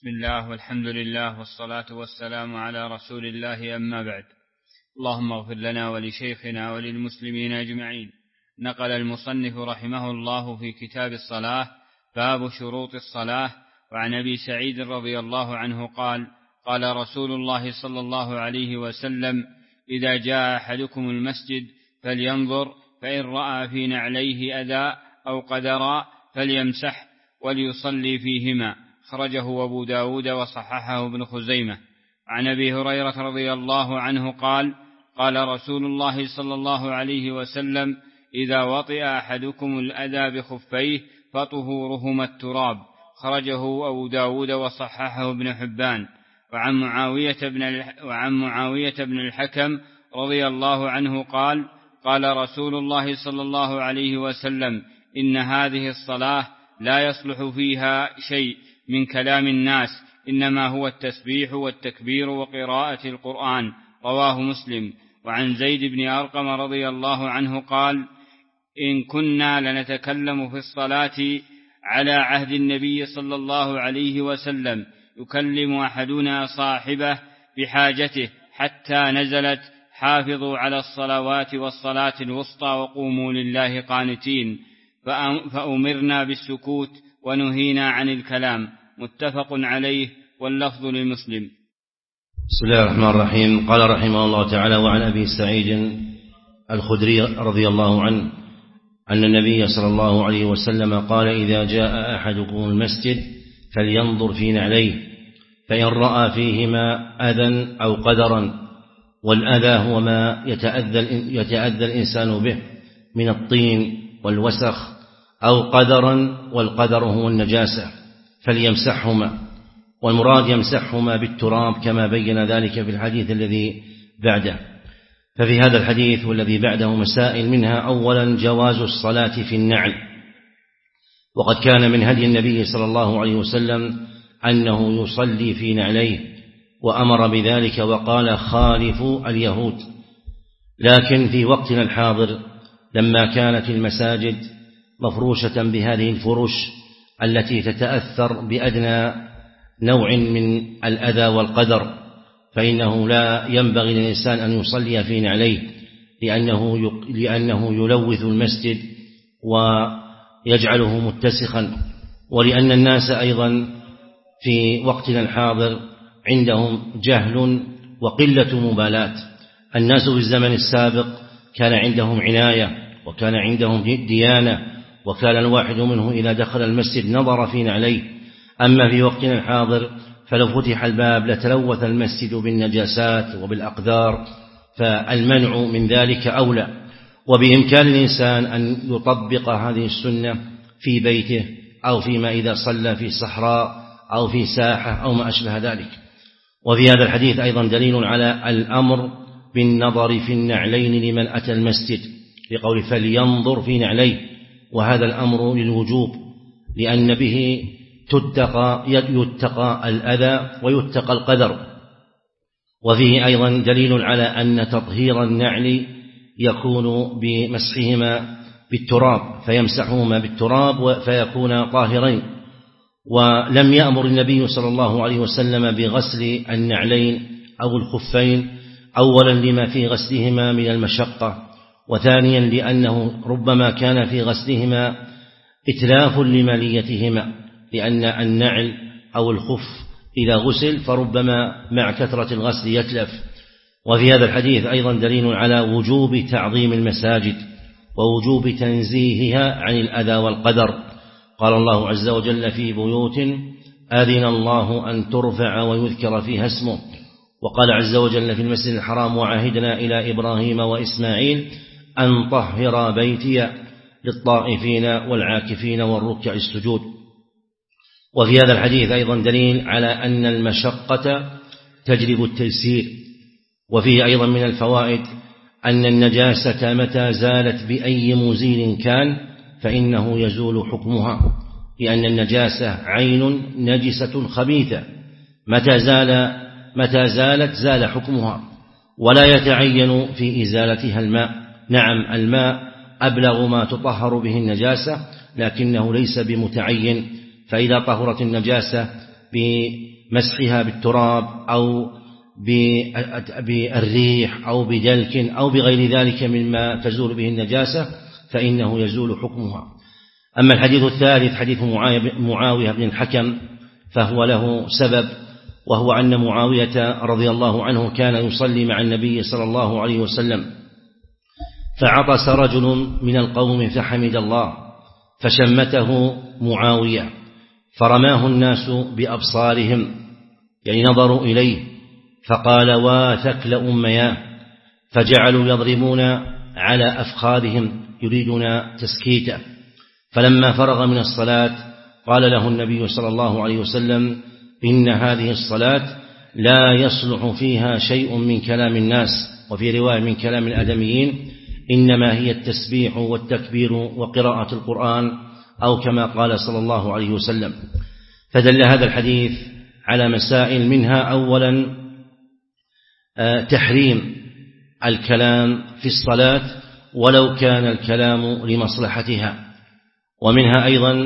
بسم الله والحمد لله والصلاة والسلام على رسول الله، أما بعد. اللهم اغفر لنا ولشيخنا وللمسلمين أجمعين. نقل المصنف رحمه الله في كتاب الصلاة باب شروط الصلاة. وعن أبي سعيد رضي الله عنه قال: قال رسول الله صلى الله عليه وسلم: إذا جاء أحدكم المسجد فلينظر، فإن رأى في نعليه أذى أو قدرا فليمسح وليصلي فيهما. خرجه أبو داود وصححه ابن خزيمة. عن أبي هريرة رضي الله عنه قال: قال رسول الله صلى الله عليه وسلم: إذا وطئ أحدكم الأذى بخفيه فطهورهما التراب. خرجه أبو داود وصححه ابن حبان. وعن معاوية بن الحكم رضي الله عنه قال: قال رسول الله صلى الله عليه وسلم: إن هذه الصلاة لا يصلح فيها شيء من كلام الناس، إنما هو التسبيح والتكبير وقراءة القرآن. رواه مسلم. وعن زيد بن أرقم رضي الله عنه قال: إن كنا لنتكلم في الصلاة على عهد النبي صلى الله عليه وسلم يكلم أحدنا صاحبه بحاجته حتى نزلت: حافظوا على الصلوات والصلاة الوسطى وقوموا لله قانتين، فأمرنا بالسكوت ونهينا عن الكلام. متفق عليه، واللفظ لمسلم. بسم الله الرحمن الرحيم. قال رحمه الله تعالى: وعن أبي سعيد الخدري رضي الله عنه أن النبي صلى الله عليه وسلم قال: إذا جاء أحدكم المسجد فلينظر في نعليه، فإن رأى فيهما أذى أو قدرا، والأذى هو ما يتأذى الإنسان به من الطين والوسخ، أو قدرا، والقدر هو النجاسة، فليمسحهما. والمراد يمسحهما بالتراب كما بين ذلك في الحديث الذي بعده. ففي هذا الحديث والذي بعده مسائل، منها أولا جواز الصلاة في النعل، وقد كان من هدي النبي صلى الله عليه وسلم أنه يصلي في نعليه، وأمر بذلك وقال: خالفوا اليهود. لكن في وقتنا الحاضر لما كانت المساجد مفروشة بهذه الفروش التي تتأثر بأدنى نوع من الأذى والقدر، فإنه لا ينبغي للإنسان أن يصلي في نعليه، لأنه يلوث المسجد ويجعله متسخا، ولأن الناس أيضا في وقتنا الحاضر عندهم جهل وقلة مبالاة. الناس في الزمن السابق كان عندهم عناية وكان عندهم ديانة، وكان الواحد منه إذا دخل المسجد نظر في نعليه. أما في وقتنا الحاضر فلو فتح الباب لتلوث المسجد بالنجاسات وبالأقدار، فالمنع من ذلك أولى. وبإمكان الإنسان أن يطبق هذه السنة في بيته، أو فيما إذا صلى في صحراء أو في ساحة أو ما أشبه ذلك. وفي هذا الحديث أيضا دليل على الأمر بالنظر في النعلين لمن أتى المسجد، لقول فلينظر في نعليه، وهذا الأمر للوجوب، لأن به يتقى الأذى ويتقى القدر. وفيه أيضا دليل على أن تطهير النعل يكون بمسحهما بالتراب، فيمسحهما بالتراب فيكون طاهرين. ولم يأمر النبي صلى الله عليه وسلم بغسل النعلين أو الخفين، أولا لما في غسلهما من المشقة، وثانيا لأنه ربما كان في غسلهما إتلاف لماليتهما، لأن النعل أو الخف إذا غسل فربما مع كثرة الغسل يتلف. وفي هذا الحديث أيضا دليل على وجوب تعظيم المساجد ووجوب تنزيهها عن الأذى والقدر. قال الله عز وجل: في بيوت أذن الله أن ترفع ويذكر فيها اسمه. وقال عز وجل في المسجد الحرام: وعهدنا إلى إبراهيم وإسماعيل أن طهر بيتي للطائفين والعاكفين والركع السجود. وفي هذا الحديث أيضا دليل على أن المشقة تجلب التيسير. وفيه أيضا من الفوائد أن النجاسة متى زالت بأي مزيل كان فإنه يزول حكمها، لأن النجاسة عين نجسة خبيثة، متى زالت زال حكمها، ولا يتعين في إزالتها الماء. نعم، الماء أبلغ ما تطهر به النجاسة، لكنه ليس بمتعين، فإذا طهرت النجاسة بمسحها بالتراب أو بالريح أو بدلك أو بغير ذلك مما تزول به النجاسة فإنه يزول حكمها. أما الحديث الثالث حديث معاوية بن الحكم فهو له سبب، وهو أن معاوية رضي الله عنه كان يصلي مع النبي صلى الله عليه وسلم، فعطس رجل من القوم فحمد الله فشمته معاوية، فرماه الناس بأبصارهم يعني نظروا إليه، فقال واثكل أمياه، فجعلوا يضربون على أفخاذهم يريدون تسكيته. فلما فرغ من الصلاة قال له النبي صلى الله عليه وسلم إن هذه الصلاة لا يصلح فيها شيء من كلام الناس، وفي رواية من كلام الآدميين، إنما هي التسبيح والتكبير وقراءة القرآن، أو كما قال صلى الله عليه وسلم. فدل هذا الحديث على مسائل، منها أولا تحريم الكلام في الصلاة ولو كان الكلام لمصلحتها، ومنها أيضا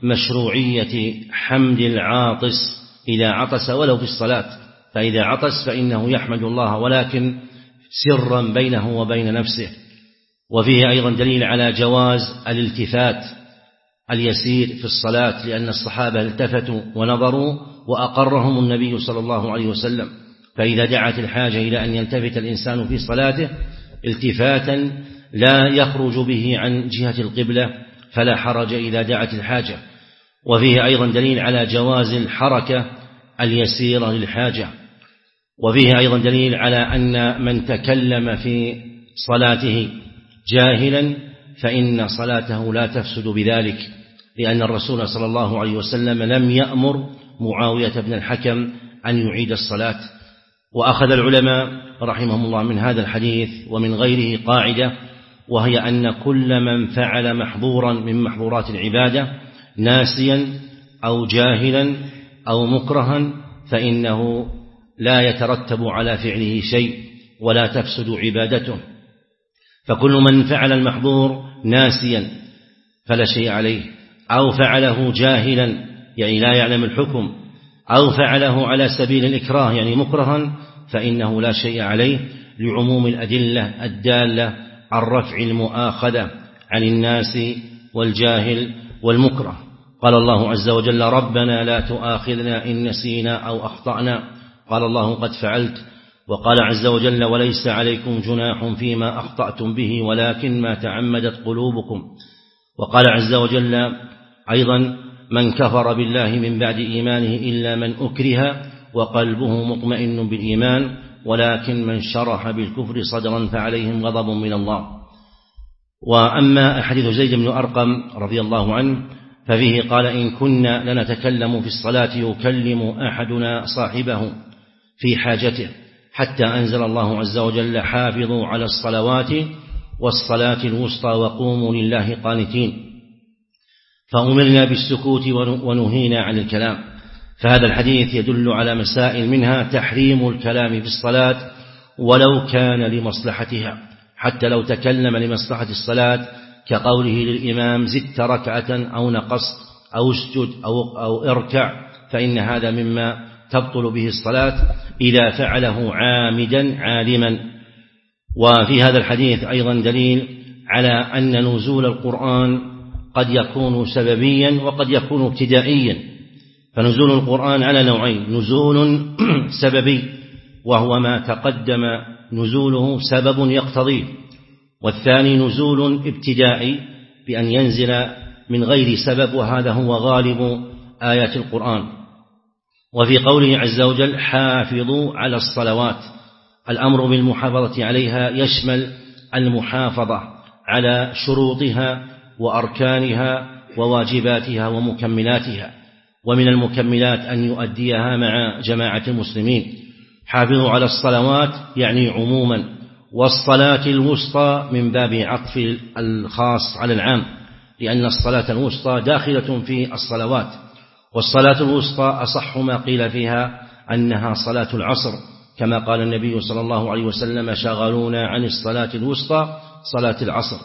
مشروعية حمد العاطس إذا عطس ولو في الصلاة، فإذا عطس فإنه يحمد الله ولكن سرا بينه وبين نفسه. وفيه أيضا دليل على جواز الالتفات اليسير في الصلاة، لأن الصحابة التفتوا ونظروا وأقرهم النبي صلى الله عليه وسلم. فإذا دعت الحاجة إلى أن يلتفت الإنسان في صلاته التفاتا لا يخرج به عن جهة القبلة فلا حرج إذا دعت الحاجة. وفيه أيضا دليل على جواز الحركة اليسيرة للحاجة. وفيه أيضا دليل على أن من تكلم في صلاته جاهلا فإن صلاته لا تفسد بذلك، لأن الرسول صلى الله عليه وسلم لم يأمر معاوية بن الحكم أن يعيد الصلاة. وأخذ العلماء رحمهم الله من هذا الحديث ومن غيره قاعدة، وهي أن كل من فعل محظورا من محظورات العبادة ناسيا أو جاهلا أو مكرها فإنه لا يترتب على فعله شيء ولا تفسد عبادته. فكل من فعل المحظور ناسيا فلا شيء عليه، أو فعله جاهلا يعني لا يعلم الحكم، أو فعله على سبيل الإكراه يعني مكرها، فإنه لا شيء عليه، لعموم الأدلة الدالة عن رفع المؤاخذة عن الناس والجاهل والمكره. قال الله عز وجل ربنا لا تؤاخذنا إن نسينا أو أخطأنا، قال الله قد فعلت. وقال عز وجل وليس عليكم جناح فيما أخطأتم به ولكن ما تعمدت قلوبكم. وقال عز وجل أيضا من كفر بالله من بعد إيمانه إلا من أكره وقلبه مطمئن بالإيمان ولكن من شرح بالكفر صدرا فعليهم غضب من الله. وأما حديث زيد بن أرقم رضي الله عنه ففيه قال إن كنا لنتكلم في الصلاة يكلم أحدنا صاحبه في حاجته حتى أنزل الله عز وجل حافظوا على الصلوات والصلاة الوسطى وقوموا لله قانتين، فأمرنا بالسكوت ونهينا عن الكلام. فهذا الحديث يدل على مسائل، منها تحريم الكلام في الصلاة ولو كان لمصلحتها، حتى لو تكلم لمصلحة الصلاة كقوله للإمام زدت ركعة أو نقصت أو اسجد أو اركع، فإن هذا مما تبطل به الصلاة إذا فعله عامدا عالما. وفي هذا الحديث أيضا دليل على أن نزول القرآن قد يكون سببيا وقد يكون ابتدائيا. فنزول القرآن على نوعين: نزول سببي وهو ما تقدم نزوله سبب يقتضيه، والثاني نزول ابتدائي بأن ينزل من غير سبب، وهذا هو غالب آيات القرآن. وفي قوله عز وجل حافظوا على الصلوات، الأمر بالمحافظة عليها يشمل المحافظة على شروطها وأركانها وواجباتها ومكملاتها، ومن المكملات أن يؤديها مع جماعة المسلمين. حافظوا على الصلوات يعني عموما، والصلاة الوسطى من باب عطف الخاص على العام، لأن الصلاة الوسطى داخلة في الصلوات، والصلاة الوسطى أصح ما قيل فيها أنها صلاة العصر، كما قال النبي صلى الله عليه وسلم شغلونا عن الصلاة الوسطى صلاة العصر.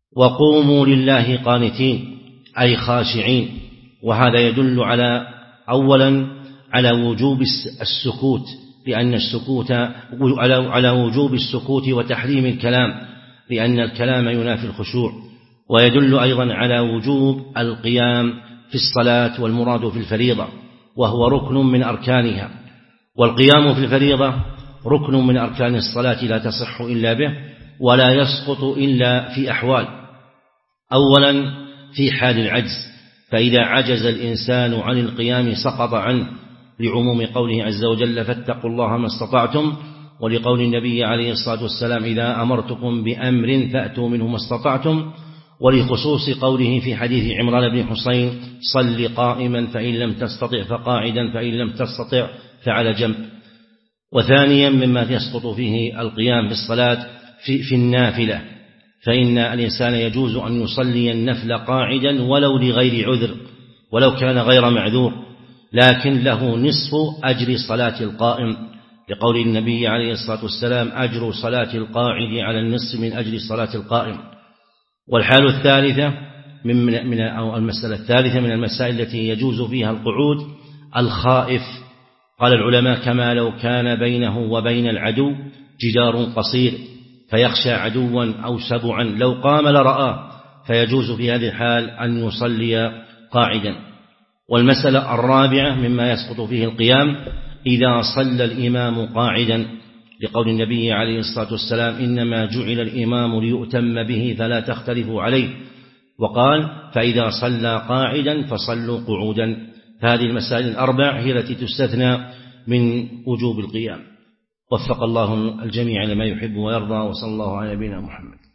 وقوموا لله قانتين أي خاشعين، وهذا يدل على أولا على وجوب السكوت، لأن السكوت على وجوب السكوت وتحريم الكلام، لأن الكلام ينافي الخشوع. ويدل أيضا على وجوب القيام في الصلاة، والمراد في الفريضة، وهو ركن من أركانها. والقيام في الفريضة ركن من أركان الصلاة لا تصح إلا به، ولا يسقط إلا في أحوال. أولا في حال العجز، فإذا عجز الإنسان عن القيام سقط عنه، لعموم قوله عز وجل فاتقوا الله ما استطعتم، ولقول النبي عليه الصلاة والسلام إذا أمرتكم بأمر فأتوا منه ما استطعتم، ولخصوص قوله في حديث عمران بن حسين صل قائما فإن لم تستطع فقاعدا فإن لم تستطع فعلى جنب. وثانيا مما يسقط فيه القيام بالصلاة في النافلة، فإن الإنسان يجوز أن يصلي النفل قاعدا ولو لغير عذر، ولو كان غير معذور، لكن له نصف أجر صلاة القائم، لقول النبي عليه الصلاة والسلام أجر صلاة القاعد على النصف من أجر صلاة القائم. والحال الثالثة أو المسألة الثالثة من المسائل التي يجوز فيها القعود الخائف. قال العلماء كما لو كان بينه وبين العدو جدار قصير فيخشى عدوا أو سبعا لو قام لرآه، فيجوز في هذه الحال أن يصلي قاعدا. والمسألة الرابعة مما يسقط فيه القيام إذا صلى الإمام قاعدا، لقول النبي عليه الصلاة والسلام إنما جعل الإمام ليؤتم به فلا تختلفوا عليه، وقال فإذا صلى قاعدا فصلوا قعودا. فهذه المسائل الأربع هي التي تستثنى من وجوب القيام. وفق الله الجميع لما يحب ويرضى، وصلى الله على نبينا محمد.